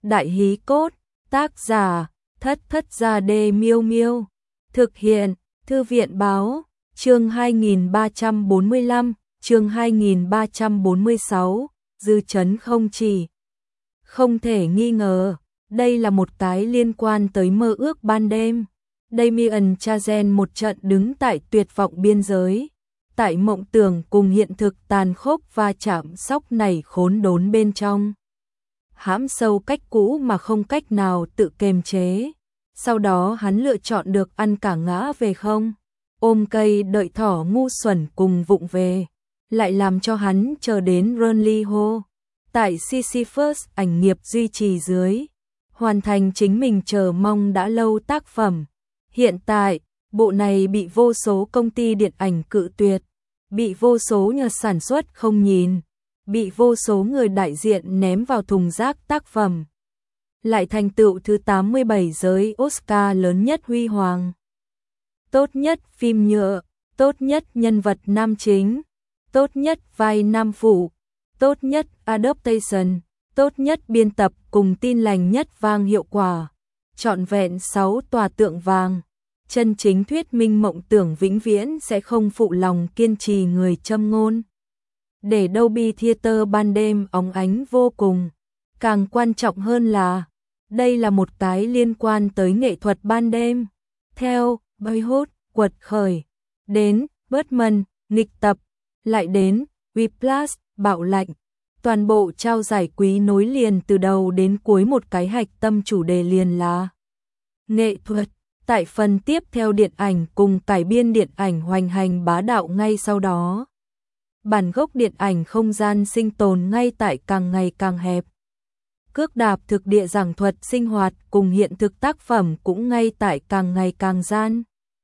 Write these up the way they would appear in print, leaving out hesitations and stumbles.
Đại hí cốt, tác giả, Thất Thất Gia Đê Miêu Miêu. Thực hiện, Thư viện báo, chương 2345, chương 2346, dư chấn không chỉ. Không thể nghi ngờ, đây là một cái liên quan tới mơ ước ban đêm. Damien Chazelle một trận đứng tại tuyệt vọng biên giới. Tại mộng tưởng cùng hiện thực tàn khốc và chạm sóc nảy khốn đốn bên trong. Hãm sâu cách cũ mà không cách nào tự kiềm chế. Sau đó hắn lựa chọn được ăn cả ngã về không. Ôm cây đợi thỏ ngu xuẩn cùng vụng về. Lại làm cho hắn chờ đến Burnley Hall. Tại Sisyphus ảnh nghiệp duy trì dưới. Hoàn thành chính mình chờ mong đã lâu tác phẩm. Hiện tại, bộ này bị vô số công ty điện ảnh cự tuyệt. Bị vô số nhà sản xuất không nhìn. Bị vô số người đại diện ném vào thùng rác tác phẩm. Lại thành tựu thứ 87 giới Oscar lớn nhất huy hoàng. Tốt nhất phim nhựa, tốt nhất nhân vật nam chính, tốt nhất vai nam phụ, tốt nhất adaptation, tốt nhất biên tập cùng tin lành nhất vang hiệu quả. Trọn vẹn 6 tòa tượng vàng. Chân chính thuyết minh mộng tưởng vĩnh viễn sẽ không phụ lòng kiên trì người châm ngôn. Để Dolby Theater ban đêm óng ánh vô cùng. Càng quan trọng hơn là, đây là một cái liên quan tới nghệ thuật ban đêm. Theo Boyhood, quật khởi, đến Birdman, nghịch tập, lại đến Whiplash, bạo lạnh. Toàn bộ trao giải quý nối liền từ đầu đến cuối một cái hạch tâm chủ đề liền là nghệ thuật. Tại phần tiếp theo điện ảnh cùng cải biên điện ảnh hoành hành bá đạo ngay sau đó. Bản gốc điện ảnh không gian sinh tồn ngay tại càng ngày càng hẹp. Cước đạp thực địa giảng thuật sinh hoạt cùng hiện thực tác phẩm cũng ngay tại càng ngày càng gian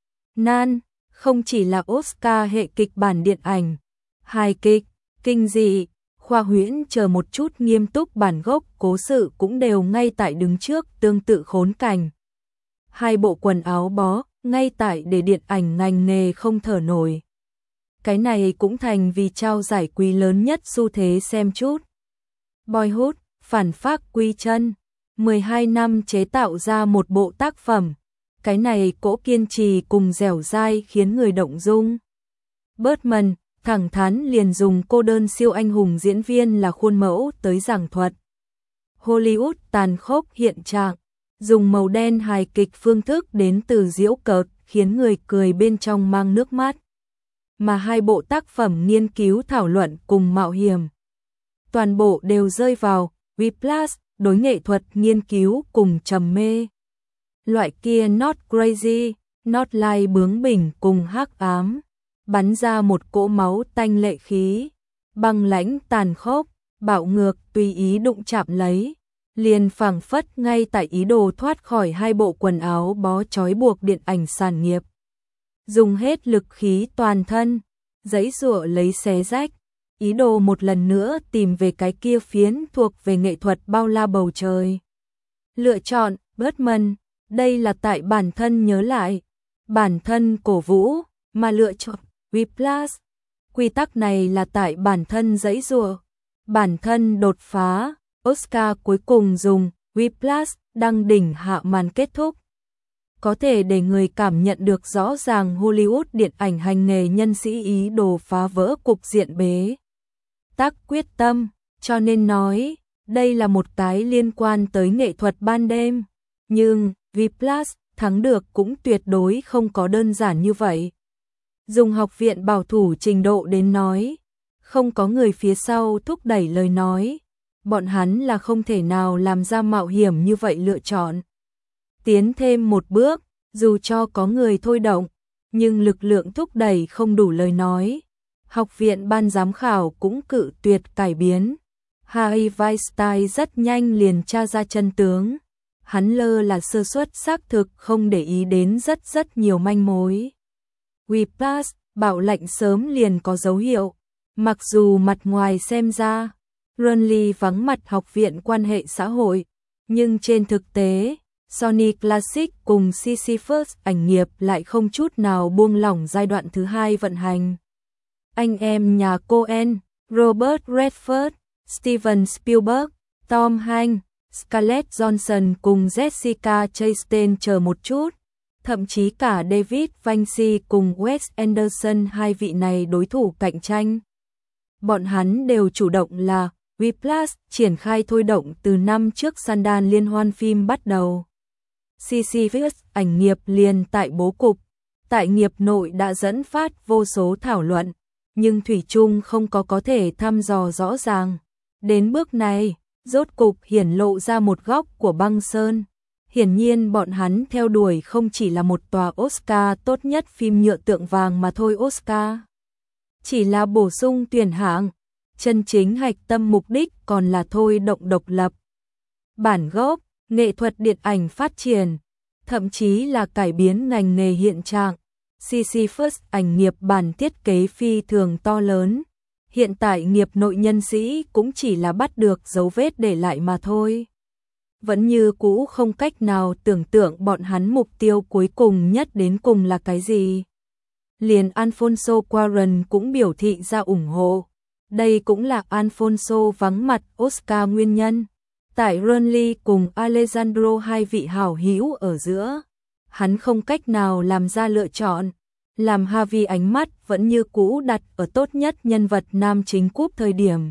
nan, không chỉ là Oscar hệ kịch bản điện ảnh, hài kịch, kinh dị, khoa huyễn chờ một chút nghiêm túc bản gốc cố sự cũng đều ngay tại đứng trước tương tự khốn cảnh. Hai bộ quần áo bó, ngay tại để điện ảnh ngành nghề không thở nổi. Cái này cũng thành vì trao giải quý lớn nhất xu thế xem chút. Boyhood, phản phác quy chân, 12 năm chế tạo ra một bộ tác phẩm. Cái này cỗ kiên trì cùng dẻo dai khiến người động dung. Birdman, thẳng thắn liền dùng cô đơn siêu anh hùng diễn viên là khuôn mẫu tới giảng thuật. Hollywood tàn khốc hiện trạng. Dùng màu đen hài kịch phương thức đến từ giễu cợt khiến người cười bên trong mang nước mắt. Mà hai bộ tác phẩm nghiên cứu thảo luận cùng mạo hiểm. Toàn bộ đều rơi vào Whiplash, đối nghệ thuật nghiên cứu cùng trầm mê. Loại kia not crazy, not like bướng bỉnh cùng hắc ám. Bắn ra một cỗ máu tanh lệ khí. Băng lãnh tàn khốc, bạo ngược tùy ý đụng chạm lấy. Liền phảng phất ngay tại ý đồ thoát khỏi hai bộ quần áo bó trói buộc điện ảnh sản nghiệp. Dùng hết lực khí toàn thân, giãy giụa lấy xé rách, ý đồ một lần nữa tìm về cái kia phiến thuộc về nghệ thuật bao la bầu trời. Lựa chọn Birdman, đây là tại bản thân nhớ lại, bản thân cổ vũ, mà lựa chọn Whiplash. Quy tắc này là tại bản thân giãy giụa, bản thân đột phá. Oscar cuối cùng dùng Whiplash đăng đỉnh hạ màn kết thúc. Có thể để người cảm nhận được rõ ràng Hollywood điện ảnh hành nghề nhân sĩ ý đồ phá vỡ cục diện bế tắc quyết tâm, cho nên nói, đây là một cái liên quan tới nghệ thuật ban đêm. Nhưng, Whiplash thắng được cũng tuyệt đối không có đơn giản như vậy. Dùng học viện bảo thủ trình độ đến nói, không có người phía sau thúc đẩy lời nói. Bọn hắn là không thể nào làm ra mạo hiểm như vậy lựa chọn. Tiến thêm một bước, dù cho có người thôi động, nhưng lực lượng thúc đẩy không đủ lời nói. Học viện ban giám khảo cũng cự tuyệt cải biến. Harvey Weinstein rất nhanh liền tra ra chân tướng. Hắn lơ là sơ suất xác thực không để ý đến rất nhiều manh mối. Whiplash, bạo lạnh sớm liền có dấu hiệu. Mặc dù mặt ngoài xem ra Burnley vắng mặt học viện quan hệ xã hội, nhưng trên thực tế, Sony Classic cùng Sisyphus ảnh nghiệp lại không chút nào buông lỏng giai đoạn thứ hai vận hành. Anh em nhà Coen, Robert Redford, Steven Spielberg, Tom Hanks, Scarlett Johansson cùng Jessica Chastain chờ một chút. Thậm chí cả David Vinci cùng Wes Anderson, hai vị này đối thủ cạnh tranh. Bọn hắn đều chủ động là Whiplash triển khai thôi động từ năm trước Sundance liên hoan phim bắt đầu. Sisyphus ảnh nghiệp liền tại bố cục, tại nghiệp nội đã dẫn phát vô số thảo luận, nhưng thủy chung không có thể thăm dò rõ ràng. Đến bước này, rốt cục hiển lộ ra một góc của băng sơn. Hiển nhiên bọn hắn theo đuổi không chỉ là một tòa Oscar tốt nhất phim nhựa tượng vàng mà thôi. Oscar chỉ là bổ sung tuyển hạng, chân chính hạch tâm mục đích còn là thôi động độc lập. Bản gốc, nghệ thuật điện ảnh phát triển, thậm chí là cải biến ngành nghề hiện trạng. Sisyphus ảnh nghiệp bản thiết kế phi thường to lớn. Hiện tại nghiệp nội nhân sĩ cũng chỉ là bắt được dấu vết để lại mà thôi. Vẫn như cũ không cách nào tưởng tượng bọn hắn mục tiêu cuối cùng nhất đến cùng là cái gì. Liền Alfonso Cuarón cũng biểu thị ra ủng hộ. Đây cũng là Alfonso vắng mặt Oscar nguyên nhân. Tại Ronly cùng Alejandro, hai vị hảo hữu ở giữa, hắn không cách nào làm ra lựa chọn. Làm Harvey ánh mắt vẫn như cũ đặt ở tốt nhất nhân vật nam chính cúp thời điểm.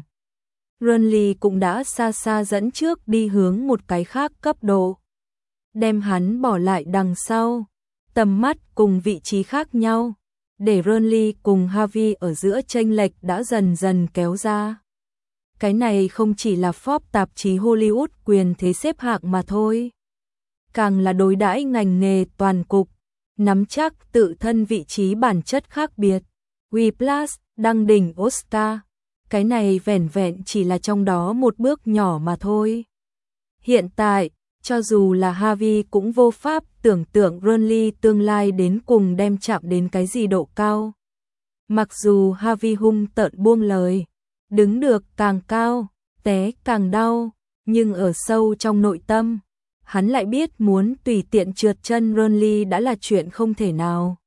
Ronly cũng đã xa xa dẫn trước đi hướng một cái khác cấp độ. Đem hắn bỏ lại đằng sau, tầm mắt cùng vị trí khác nhau, để Ronly cùng Harvey ở giữa chênh lệch đã dần dần kéo ra. Cái này không chỉ là Forbes tạp chí Hollywood quyền thế xếp hạng mà thôi. Càng là đối đãi ngành nghề toàn cục, nắm chắc tự thân vị trí bản chất khác biệt. Whiplash đăng đỉnh Oscar. Cái này vẻn vẹn chỉ là trong đó một bước nhỏ mà thôi. Hiện tại, cho dù là Harvey cũng vô pháp tưởng tượng Ronly tương lai đến cùng đem chạm đến cái gì độ cao. Mặc dù Harvey hung tợn buông lời, đứng được càng cao, té càng đau, nhưng ở sâu trong nội tâm, hắn lại biết muốn tùy tiện trượt chân Ronly đã là chuyện không thể nào.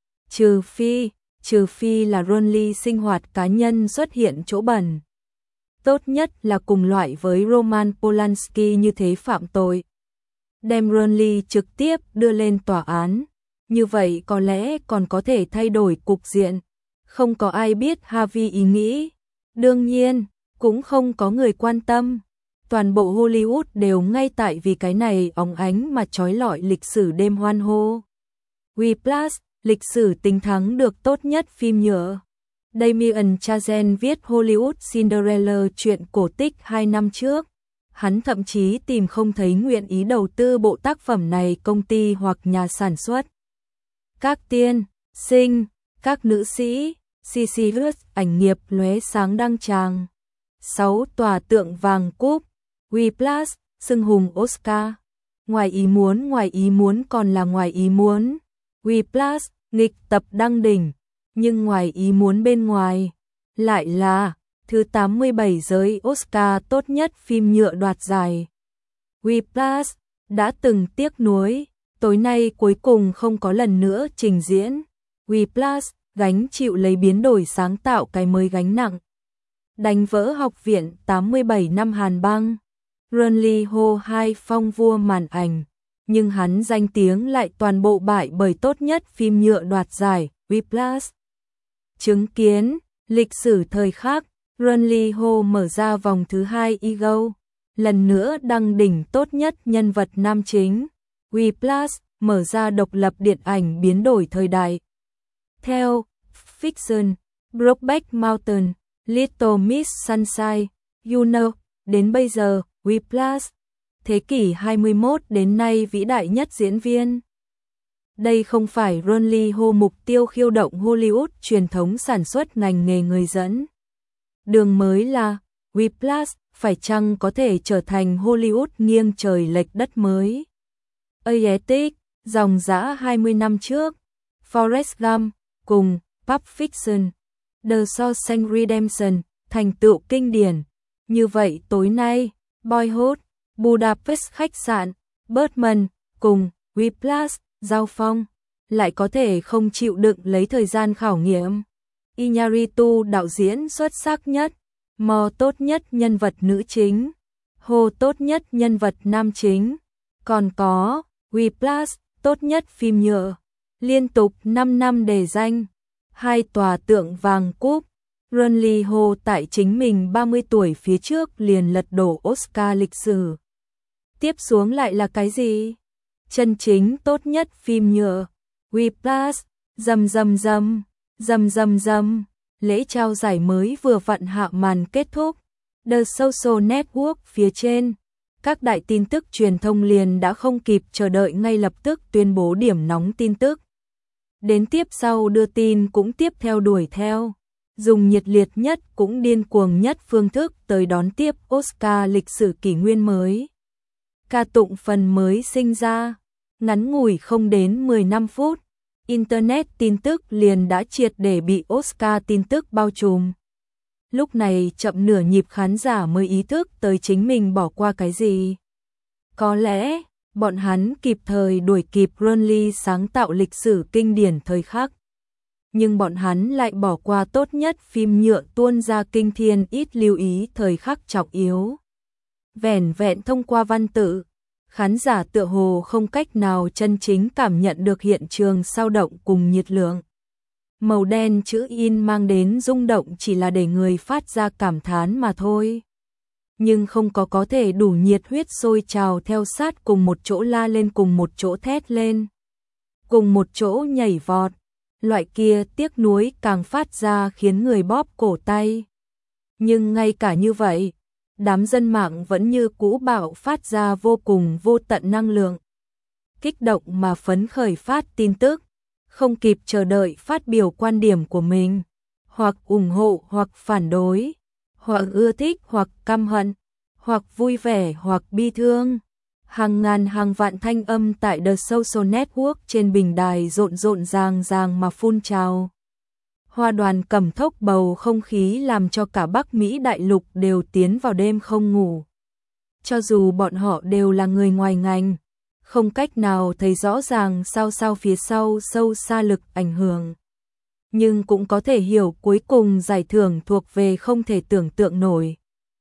Trừ phi là Ronly sinh hoạt cá nhân xuất hiện chỗ bẩn. Tốt nhất là cùng loại với Roman Polanski như thế phạm tội. Đem Ronly trực tiếp đưa lên tòa án. Như vậy có lẽ còn có thể thay đổi cục diện. Không có ai biết Harvey ý nghĩ. Đương nhiên, cũng không có người quan tâm. Toàn bộ Hollywood đều ngay tại vì cái này óng ánh mà chói lọi lịch sử đêm hoan hô. Whiplash, lịch sử tính thắng được tốt nhất phim nhựa. Damien Chazelle viết Hollywood Cinderella chuyện cổ tích 2 năm trước. Hắn thậm chí tìm không thấy nguyện ý đầu tư bộ tác phẩm này công ty hoặc nhà sản xuất. Các tiên, sinh, các nữ sĩ, Sisyphus ảnh nghiệp lóe sáng đăng tràng. 6 tòa tượng vàng cúp, Whiplash, xưng hùng Oscar. Ngoài ý muốn còn là ngoài ý muốn. Whiplash, nghịch tập đăng đỉnh, nhưng ngoài ý muốn bên ngoài, lại là thứ 87 giới Oscar tốt nhất phim nhựa đoạt giải. Whiplash đã từng tiếc nuối, tối nay cuối cùng không có lần nữa trình diễn. Whiplash gánh chịu lấy biến đổi sáng tạo cái mới gánh nặng. Đánh vỡ học viện 87 năm Hàn băng. Ronly hô hai phong vua màn ảnh, nhưng hắn danh tiếng lại toàn bộ bại bởi tốt nhất phim nhựa đoạt giải, Whiplash. Chứng kiến, lịch sử thời khắc, Ronly Ho mở ra vòng thứ 2 Ego, lần nữa đăng đỉnh tốt nhất nhân vật nam chính. Whiplash mở ra độc lập điện ảnh biến đổi thời đại. Theo Fiction, Brokeback Mountain, Little Miss Sunshine, You Know, đến bây giờ, Whiplash, thế kỷ 21 đến nay vĩ đại nhất diễn viên. Đây không phải Ronly Ho mục tiêu khiêu động Hollywood truyền thống sản xuất ngành nghề người dẫn. Đường mới là, Whiplash phải chăng có thể trở thành Hollywood nghiêng trời lệch đất mới. Aesthetic, dòng dã 20 năm trước, Forrest Gump, cùng Pulp Fiction, The Shawshank Redemption, thành tựu kinh điển. Như vậy tối nay, Boyhood, Budapest khách sạn, Birdman, cùng Whiplash, giao phong, lại có thể không chịu đựng lấy thời gian khảo nghiệm. Iñárritu đạo diễn xuất sắc nhất, Mo tốt nhất nhân vật nữ chính, Hồ tốt nhất nhân vật nam chính. Còn có W+ tốt nhất phim nhựa. Liên tục 5 năm đề danh. 2 tòa tượng vàng cúp. Ron Ho tại chính mình 30 tuổi phía trước liền lật đổ Oscar lịch sử. Tiếp xuống lại là cái gì? Chân chính tốt nhất phim nhựa. W+, dầm. Lễ trao giải mới vừa vặn hạ màn kết thúc. The Social Network phía trên. Các đại tin tức truyền thông liền đã không kịp chờ đợi ngay lập tức tuyên bố điểm nóng tin tức. Đến tiếp sau đưa tin cũng tiếp theo đuổi theo. Dùng nhiệt liệt nhất cũng điên cuồng nhất phương thức tới đón tiếp Oscar lịch sử kỷ nguyên mới. Ca tụng phần mới sinh ra, ngắn ngủi không đến 15 phút, Internet tin tức liền đã triệt để bị Oscar tin tức bao trùm. Lúc này chậm nửa nhịp khán giả mới ý thức tới chính mình bỏ qua cái gì. Có lẽ, bọn hắn kịp thời đuổi kịp Ron Lee sáng tạo lịch sử kinh điển thời khắc. Nhưng bọn hắn lại bỏ qua tốt nhất phim nhựa tuôn ra kinh thiên ít lưu ý thời khắc trọng yếu. Vẻn vẹn thông qua văn tự, khán giả tựa hồ không cách nào chân chính cảm nhận được hiện trường sao động cùng nhiệt lượng. Màu đen chữ in mang đến rung động chỉ là để người phát ra cảm thán mà thôi. Nhưng không có thể đủ nhiệt huyết sôi trào theo sát cùng một chỗ la lên, cùng một chỗ thét lên, cùng một chỗ nhảy vọt. Loại kia tiếc nuối càng phát ra khiến người bóp cổ tay. Nhưng ngay cả như vậy, đám dân mạng vẫn như cũ bạo phát ra vô cùng vô tận năng lượng. Kích động mà phấn khởi phát tin tức, không kịp chờ đợi phát biểu quan điểm của mình, hoặc ủng hộ hoặc phản đối, hoặc ưa thích hoặc căm hận, hoặc vui vẻ hoặc bi thương. Hàng ngàn hàng vạn thanh âm tại The Social Network trên bình đài rộn ràng mà phun trào. Hoa đoàn cầm thốc bầu không khí làm cho cả Bắc Mỹ đại lục đều tiến vào đêm không ngủ. Cho dù bọn họ đều là người ngoài ngành, không cách nào thấy rõ ràng sao phía sau sâu xa lực ảnh hưởng. Nhưng cũng có thể hiểu cuối cùng giải thưởng thuộc về không thể tưởng tượng nổi.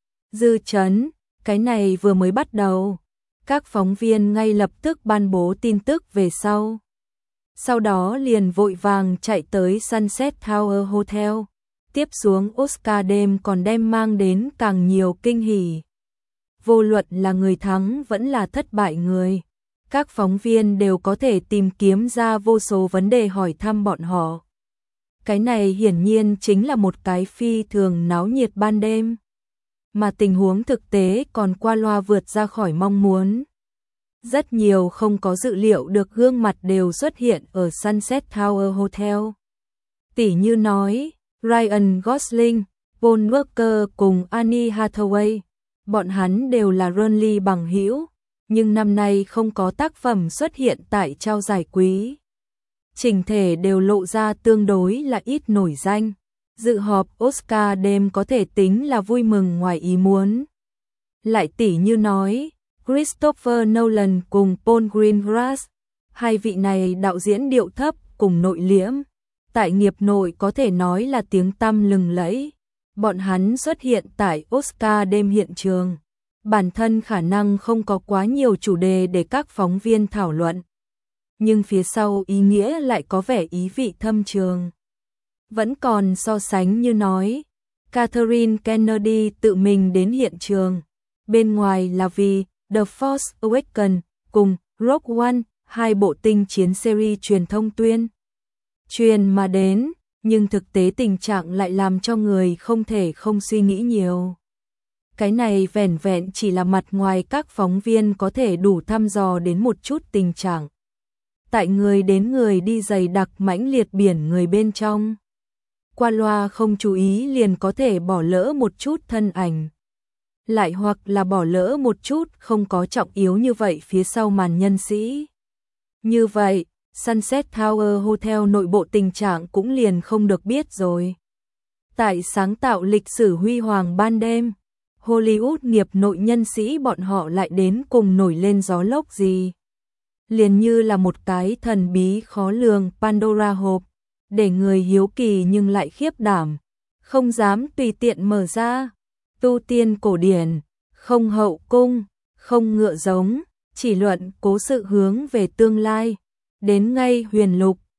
Dư chấn, cái này vừa mới bắt đầu. Các phóng viên ngay lập tức ban bố tin tức về sau. Sau đó liền vội vàng chạy tới Sunset Tower Hotel. Tiếp xuống Oscar đêm còn đem mang đến càng nhiều kinh hỉ. Vô luận là người thắng vẫn là thất bại người. Các phóng viên đều có thể tìm kiếm ra vô số vấn đề hỏi thăm bọn họ. Cái này hiển nhiên chính là một cái phi thường náo nhiệt ban đêm. Mà tình huống thực tế còn qua loa vượt ra khỏi mong muốn. Rất nhiều không có dự liệu được gương mặt đều xuất hiện ở Sunset Tower Hotel. Tỉ như nói, Ryan Gosling, Paul Walker cùng Anne Hathaway, bọn hắn đều là Ron Lee bằng hữu, nhưng năm nay không có tác phẩm xuất hiện tại trao giải quý. Chỉnh thể đều lộ ra tương đối là ít nổi danh. Dự họp Oscar đêm có thể tính là vui mừng ngoài ý muốn. Lại tỉ như nói, Christopher Nolan cùng Paul Greengrass, hai vị này đạo diễn điệu thấp cùng nội liễm, tại nghiệp nội có thể nói là tiếng tăm lừng lẫy. Bọn hắn xuất hiện tại Oscar đêm hiện trường, bản thân khả năng không có quá nhiều chủ đề để các phóng viên thảo luận, nhưng phía sau ý nghĩa lại có vẻ ý vị thâm trường. Vẫn còn so sánh như nói, Catherine Kennedy tự mình đến hiện trường, bên ngoài là vì The Force Awakens cùng Rogue One, hai bộ tinh chiến series truyền thông truyền mà đến, nhưng thực tế tình trạng lại làm cho người không thể không suy nghĩ nhiều. Cái này vẻn vẹn chỉ là mặt ngoài các phóng viên có thể đủ thăm dò đến một chút tình trạng. Tại người đến người đi dày đặc mãnh liệt biển người bên trong. Qua loa không chú ý liền có thể bỏ lỡ một chút thân ảnh. Lại hoặc là bỏ lỡ một chút không có trọng yếu như vậy phía sau màn nhân sĩ. Như vậy, Sunset Tower Hotel nội bộ tình trạng cũng liền không được biết rồi. Tại sáng tạo lịch sử huy hoàng ban đêm, Hollywood nghiệp nội nhân sĩ bọn họ lại đến cùng nổi lên gió lốc gì. Liền như là một cái thần bí khó lường Pandora hộp, để người hiếu kỳ nhưng lại khiếp đảm, không dám tùy tiện mở ra. Tu tiên cổ điển, không hậu cung, không ngựa giống, chỉ luận cố sự hướng về tương lai. Đến ngay Huyền Lục,